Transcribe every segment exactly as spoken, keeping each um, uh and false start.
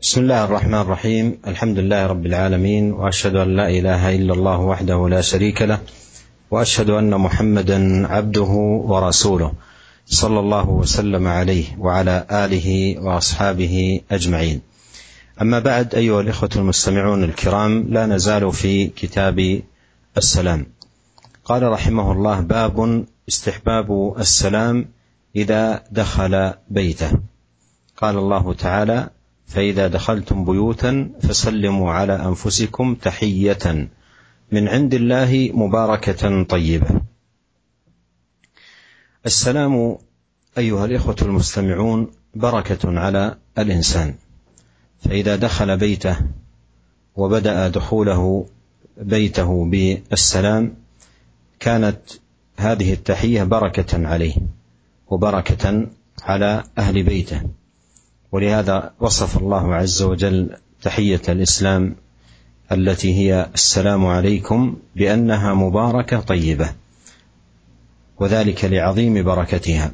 بسم الله الرحمن الرحيم. الحمد لله رب العالمين، وأشهد أن لا إله إلا الله وحده لا شريك له، وأشهد أن محمدا عبده ورسوله، صلى الله وسلم عليه وعلى آله وأصحابه أجمعين. أما بعد، أيها الإخوة المستمعون الكرام، لا نزال في كتاب السلام. قال رحمه الله: باب استحباب السلام إذا دخل بيته. قال الله تعالى: فإذا دخلتم بيوتا فسلموا على أنفسكم تحية من عند الله مباركة طيبة. السلام أيها الإخوة المستمعون بركة على الإنسان، فإذا دخل بيته وبدأ دخوله بيته بالسلام كانت هذه التحية بركة عليه وبركة على أهل بيته. ولهذا وصف الله عز وجل تحية الإسلام التي هي السلام عليكم بأنها مباركة طيبة، وذلك لعظيم بركتها.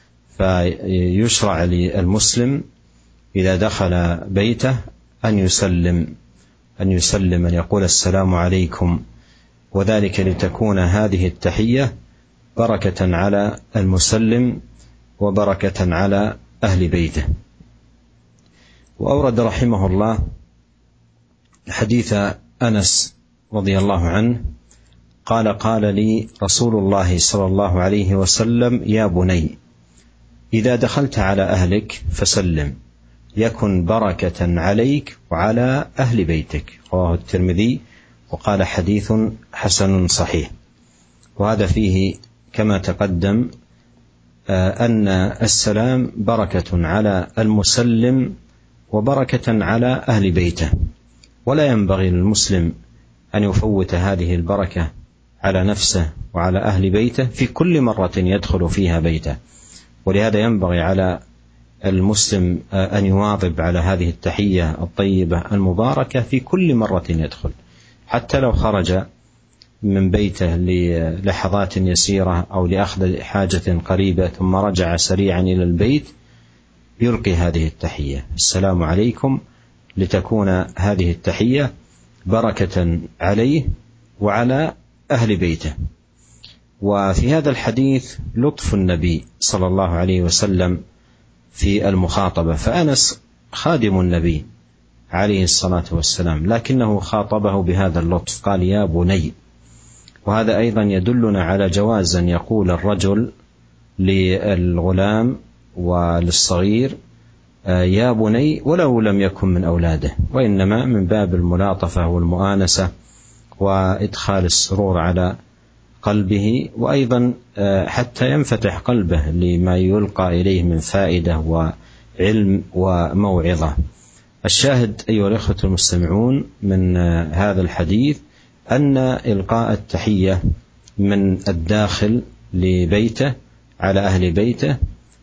فيشرع للمسلم إذا دخل بيته أن يسلم أن يسلم أن يقول السلام عليكم، وذلك لتكون هذه التحية بركة على المسلم وبركة على أهل بيته. وأورد رحمه الله حديث أنس رضي الله عنه قال: قال لي رسول الله صلى الله عليه وسلم: يا بني، إذا دخلت على أهلك فسلم، يكن بركة عليك وعلى أهل بيتك. رواه الترمذي وقال: حديث حسن صحيح. وهذا فيه كما تقدم أن السلام بركة على المسلم وبركة على أهل بيته، ولا ينبغي للمسلم أن يفوت هذه البركة على نفسه وعلى أهل بيته في كل مرة يدخل فيها بيته. ولهذا ينبغي على المسلم أن يواظب على هذه التحية الطيبة المباركة في كل مرة يدخل، حتى لو خرج من بيته للحظات يسيرة أو لأخذ حاجة قريبة ثم رجع سريعا إلى البيت يلقي هذه التحية: السلام عليكم، لتكون هذه التحية بركة عليه وعلى أهل بيته. وفي هذا الحديث لطف النبي صلى الله عليه وسلم في المخاطبة، فأنس خادم النبي عليه الصلاة والسلام، لكنه خاطبه بهذا اللطف، قال: يا بني. وهذا أيضا يدلنا على جواز أن يقول الرجل للغلام وللصغير يا بني ولو لم يكن من أولاده، وإنما من باب الملاطفة والمؤانسة وإدخال السرور على قلبه، وأيضا حتى ينفتح قلبه لما يلقى إليه من فائدة وعلم وموعظة. الشاهد أيها الأخوة المستمعون من هذا الحديث أن إلقاء التحية من الداخل لبيته على أهل بيته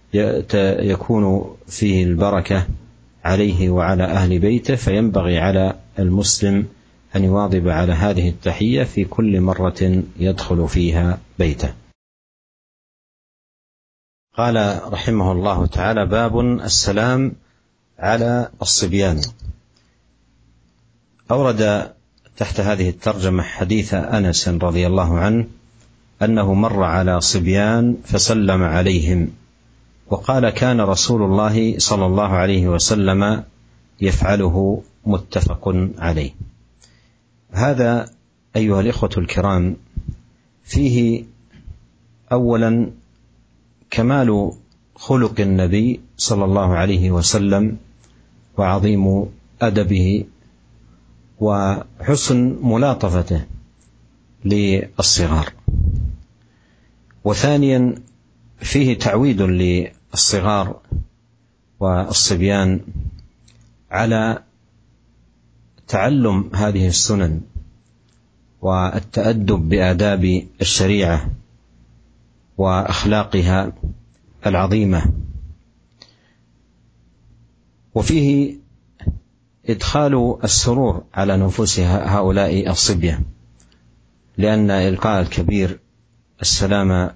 يكون فيه البركة عليه وعلى أهل بيته، فينبغي على المسلم أن يواظب على هذه التحية في كل مرة يدخل فيها بيته. قال رحمه الله تعالى: باب السلام على الصبيان. أورد تحت هذه الترجمة حديث أنس رضي الله عنه أنه مر على صبيان فسلم عليهم، وقال: كان رسول الله صلى الله عليه وسلم يفعله، متفق عليه. هذا أيها الإخوة الكرام فيه أولا كمال خلق النبي صلى الله عليه وسلم وعظيم أدبه وحسن ملاطفته للصغار. وثانيا فيه تعويد للصغار والصبيان على تعلم هذه السنن والتأدب بآداب الشريعة وأخلاقها العظيمة. وفيه إدخال السرور على نفوس هؤلاء الصبية، لأن إلقاء الكبير السلام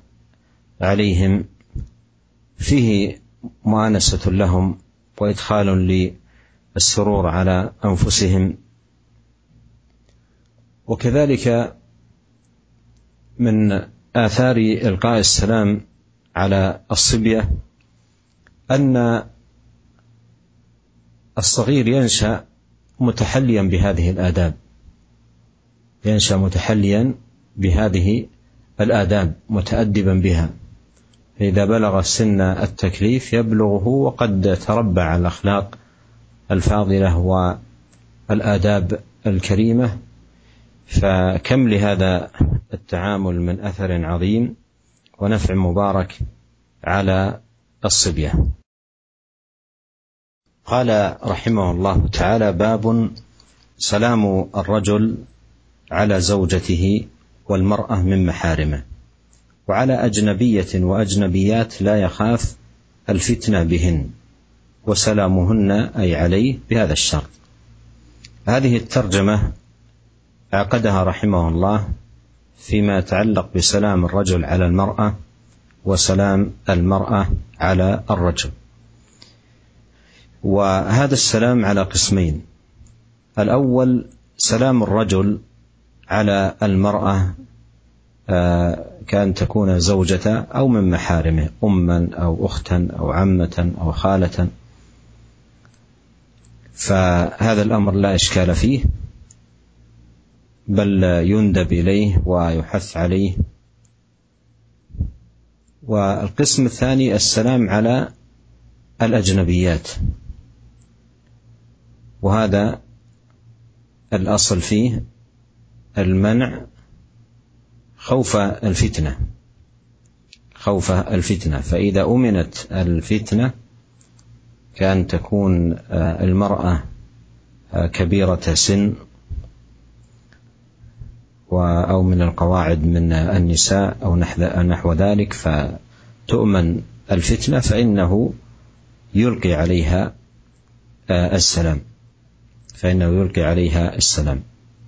عليهم فيه مؤانسة لهم وإدخال السرور على أنفسهم. وكذلك من آثار إلقاء السلام على الصبية أن الصغير ينشأ متحليا بهذه الآداب، ينشأ متحليا بهذه الآداب متأدبا بها، فإذا بلغ سن التكليف يبلغه وقد تربى على الأخلاق الفاضلة والآداب الكريمة، فكم لهذا التعامل من أثر عظيم ونفع مبارك على الصبية. قال رحمه الله تعالى: باب سلام الرجل على زوجته والمرأة من محارمه، وعلى أجنبية وأجنبيات لا يخاف الفتنة بهن، وسلامهن أي عليه بهذا الشرط. هذه الترجمة عقدها رحمه الله فيما يتعلق بسلام الرجل على المرأة وسلام المرأة على الرجل. وهذا السلام على قسمين: الأول سلام الرجل على المرأة كأن تكون زوجته أو من محارمه، أما أو أختا أو عمة أو خالة، فهذا الأمر لا إشكال فيه، بل يندب إليه ويحث عليه. والقسم الثاني السلام على الأجنبيات، وهذا الأصل فيه المنع خوف الفتنة، خوف الفتنة. فإذا أمنت الفتنة كأن تكون المرأة كبيرة سن أو من القواعد من النساء أو نحو ذلك، فتؤمن الفتنة، فإنه يلقي عليها السلام فإنه يلقي عليها السلام.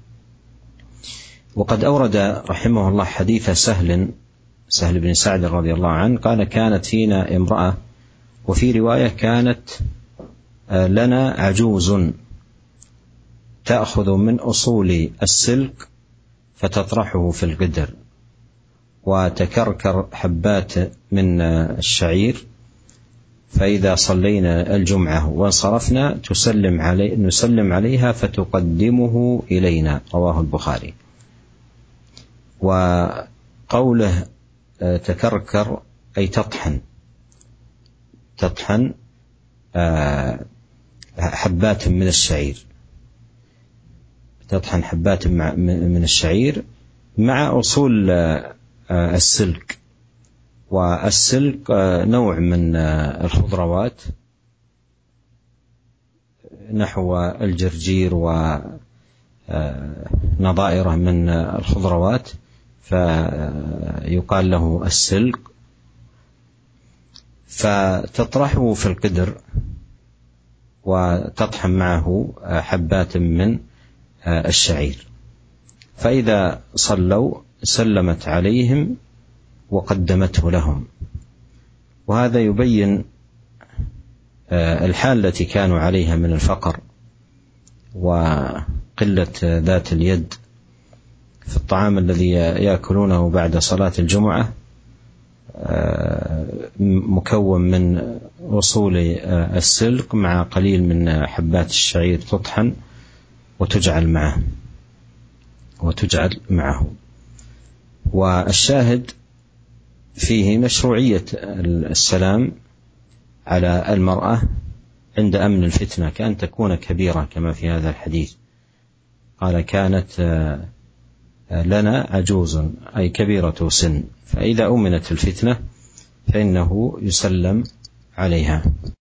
وقد أورد رحمه الله حديث سهل سهل بن سعد رضي الله عنه قال: كانت فينا امرأة، وفي رواية كانت لنا عجوز تأخذ من أصول السلك فتطرحه في القدر، وتكركر حبات من الشعير، فإذا صلينا الجمعة وانصرفنا تسلم علي نسلم عليها فتقدمه إلينا. رواه البخاري. وقوله تكركر أي تطحن تطحن حبات من الشعير، تطحن حبات من الشعير مع أصول السلك. والسلك نوع من الخضروات نحو الجرجير ونظائره من الخضروات، فيقال له السلك، فتطرحه في القدر وتطحن معه حبات من الشعير، فإذا صلوا سلمت عليهم وقدمته لهم. وهذا يبين الحال التي كانوا عليها من الفقر وقلة ذات اليد في الطعام الذي يأكلونه بعد صلاة الجمعة، مكون من أصول السلك مع قليل من حبات الشعير تطحن وتجعل معه وتجعل معه. والشاهد فيه مشروعية السلام على المرأة عند أمن الفتنة، كأن تكون كبيرة كما في هذا الحديث. قال: كانت لنا عجوز أي كبيرة سن، فإذا أمنت الفتنة فإنه يسلم عليها.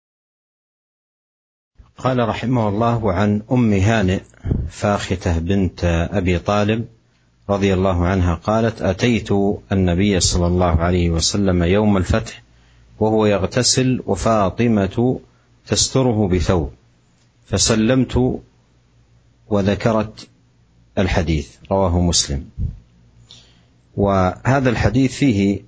قال رحمه الله: عن أم هانئ فاختة بنت أبي طالب رضي الله عنها قالت: أتيت النبي صلى الله عليه وسلم يوم الفتح وهو يغتسل وفاطمة تستره بثوب، فسلمت وذكرت الحديث. رواه مسلم. وهذا الحديث فيه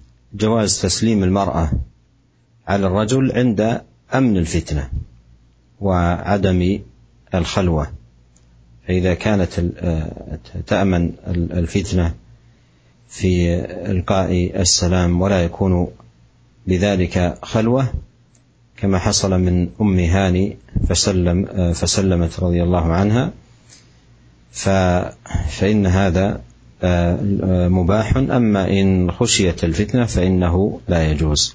جواز تسليم المرأة على الرجل عند أمن الفتنة، وعدم الخلوة. فإذا كانت تأمن الفتنة في إلقاء السلام ولا يكون بذلك خلوة، كما حصل من أم هاني فسلم فسلمت رضي الله عنها، فإن هذا مباح. أما إن خشيت الفتنة فإنه لا يجوز.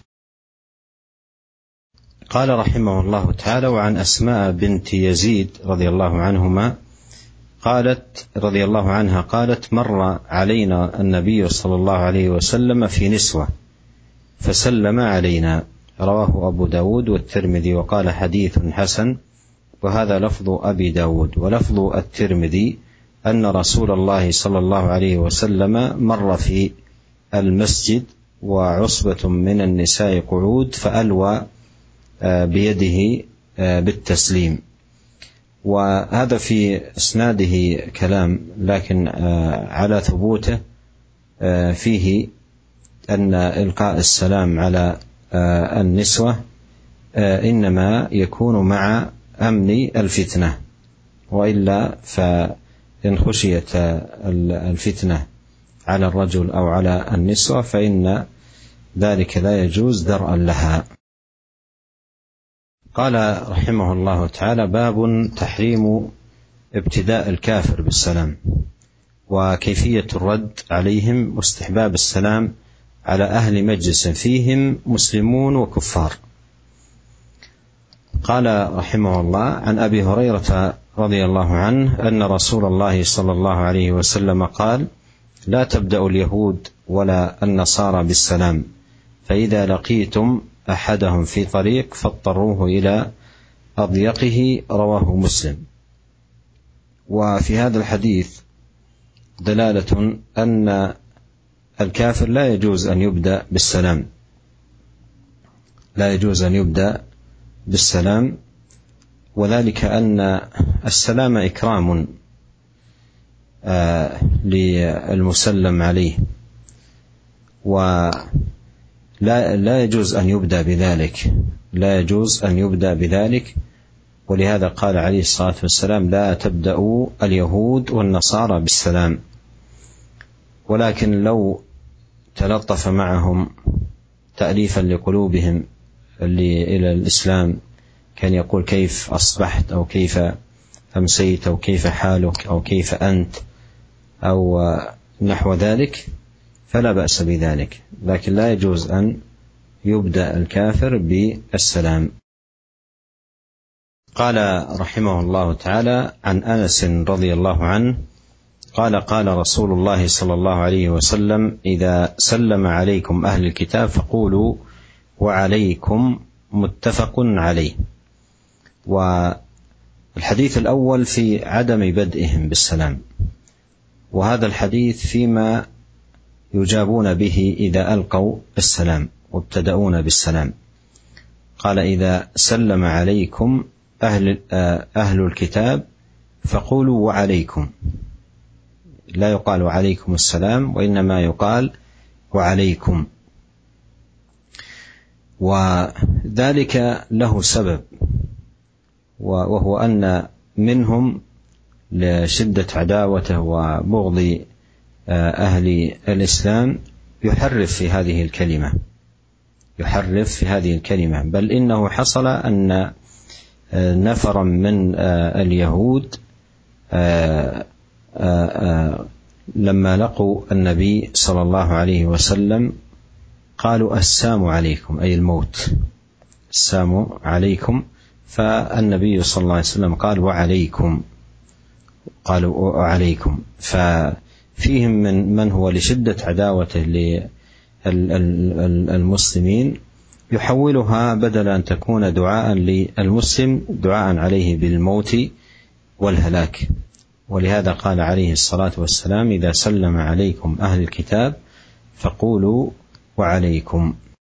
قال رحمه الله تعالى: وعن أسماء بنت يزيد رضي الله عنهما قالت رضي الله عنها قالت: مر علينا النبي صلى الله عليه وسلم في نسوة فسلم علينا. رواه أبو داود والترمذي وقال: حديث حسن. وهذا لفظ أبي داود. ولفظ الترمذي أن رسول الله صلى الله عليه وسلم مر في المسجد وعصبة من النساء قعود فألوى بيده بالتسليم. وهذا في إسناده كلام، لكن على ثبوته فيه أن إلقاء السلام على النسوة إنما يكون مع أمن الفتنة، وإلا فإن خشيت الفتنة على الرجل أو على النسوة فإن ذلك لا يجوز درءا لها. قال رحمه الله تعالى: باب تحريم ابتداء الكافر بالسلام وكيفية الرد عليهم واستحباب السلام على أهل مجلس فيهم مسلمون وكفار. قال رحمه الله: عن أبي هريرة رضي الله عنه أن رسول الله صلى الله عليه وسلم قال: لا تبدأ اليهود ولا النصارى بالسلام، فإذا لقيتم أحدهم في طريق فاضطروه إلى أضيقه. رواه مسلم. وفي هذا الحديث دلالة أن الكافر لا يجوز أن يبدأ بالسلام، لا يجوز أن يبدأ بالسلام، وذلك أن السلام إكرام للمسلم عليه، ولا لا يجوز أن يبدأ بذلك، لا يجوز أن يبدأ بذلك. ولهذا قال عليه الصلاة والسلام: لا تبدأوا اليهود والنصارى بالسلام. ولكن لو تلطف معهم تأليفا لقلوبهم إلى الإسلام، كان يقول: كيف أصبحت، أو كيف أمسيت، أو كيف حالك، أو كيف أنت، أو نحو ذلك، فلا بأس بذلك. لكن لا يجوز أن يبدأ الكافر بالسلام. قال رحمه الله تعالى: عن أنس رضي الله عنه قال: قال رسول الله صلى الله عليه وسلم: إذا سلم عليكم أهل الكتاب فقولوا وعليكم. متفق عليه. والحديث الأول في عدم بدئهم بالسلام، وهذا الحديث فيما يجابون به إذا ألقوا السلام وابتدؤون بالسلام. قال: إذا سلم عليكم أهل, أهل الكتاب فقولوا وعليكم. لا يقال عليكم السلام، وإنما يقال وعليكم. وذلك له سبب، وهو أن منهم لشدة عداوته وبغض أهل الإسلام يحرف في هذه الكلمة، يحرف في هذه الكلمة. بل إنه حصل أن نفرا من اليهود لما لقوا النبي صلى الله عليه وسلم قالوا: السام عليكم، أي الموت، السام عليكم. فالنبي صلى الله عليه وسلم قال: وعليكم، قالوا وعليكم. ففيهم من من هو لشدة عداوته للمسلمين يحولها بدل أن تكون دعاء للمسلم دعاء عليه بالموت والهلاك. ولهذا قال عليه الصلاة والسلام: إذا سلم عليكم أهل الكتاب فقولوا وعليكم.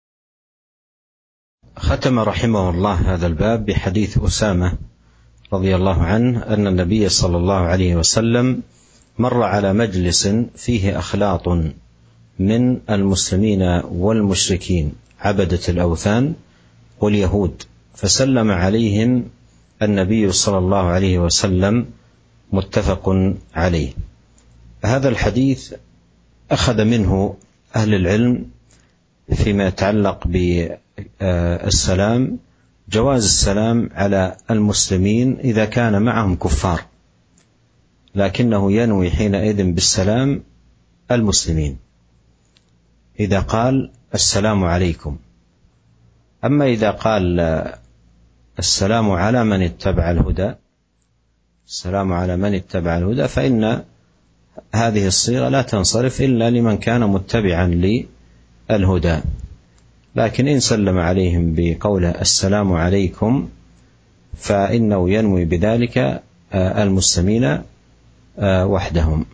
ختم رحمه الله هذا الباب بحديث أسامة رضي الله عنه أن النبي صلى الله عليه وسلم مر على مجلس فيه أخلاط من المسلمين والمشركين عبدة الأوثان واليهود، فسلم عليهم النبي صلى الله عليه وسلم متفق عليه. هذا الحديث أخذ منه أهل العلم فيما يتعلق بالسلام جواز السلام على المسلمين إذا كان معهم كفار، لكنه ينوي حينئذ بالسلام المسلمين إذا قال السلام عليكم. أما إذا قال السلام على من اتبع الهدى السلام على من اتبع الهدى فإن هذه الصيغة لا تنصرف إلا لمن كان متبعا للهدى. لكن إن سلم عليهم بقوله السلام عليكم فإنه ينوي بذلك المسلمين وحدهم.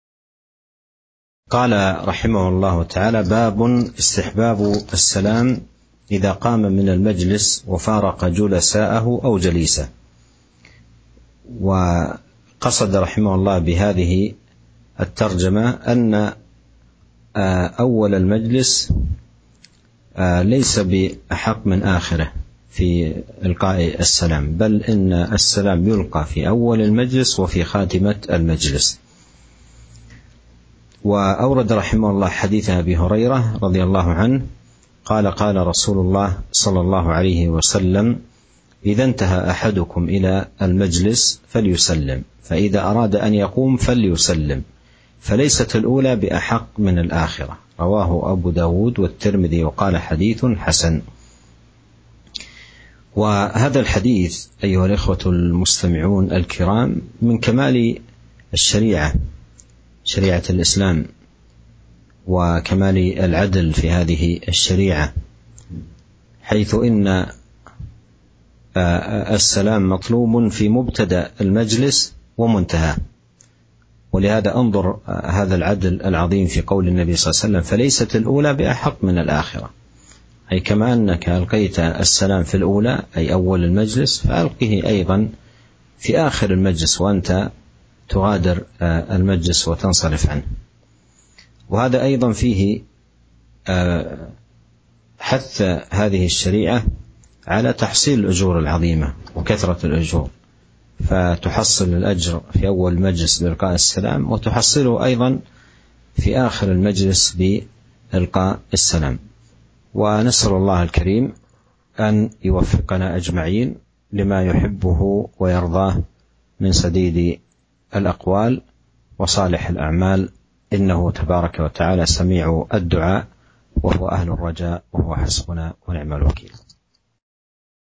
قال رحمه الله تعالى: باب استحباب السلام إذا قام من المجلس وفارق جلساءه أو جليسه. وقصد رحمه الله بهذه الترجمة أن أول المجلس ليس بأحق من آخره في إلقاء السلام، بل إن السلام يلقى في أول المجلس وفي خاتمة المجلس. وأورد رحمه الله حديث أبي هريرة رضي الله عنه قال: قال رسول الله صلى الله عليه وسلم: إذا انتهى أحدكم إلى المجلس فليسلم، فإذا أراد أن يقوم فليسلم، فليست الأولى بأحق من الآخرة. رواه أبو داود والترمذي وقال حديث حسن. وهذا الحديث أيها الإخوة المستمعون الكرام من كمال الشريعة، شريعة الإسلام، وكمال العدل في هذه الشريعة، حيث إن السلام مطلوب في مبتدأ المجلس ومنتهى. ولهذا انظر هذا العدل العظيم في قول النبي صلى الله عليه وسلم: فليست الأولى بأحق من الآخرة، أي كما أنك ألقيت السلام في الأولى أي أول المجلس فألقه أيضا في آخر المجلس وأنت تغادر المجلس وتنصرف عنه. وهذا أيضا فيه حث هذه الشريعة على تحصيل الأجور العظيمة وكثرة الأجور، فتحصل الأجر في أول المجلس بإلقاء السلام، وتحصله أيضا في آخر المجلس بإلقاء السلام. ونسأل الله الكريم أن يوفقنا أجمعين لما يحبه ويرضاه من سديد الأقوال وصالح الأعمال، إنه تبارك وتعالى سميع الدعاء وهو أهل الرجاء وهو حسبنا ونعم الوكيل.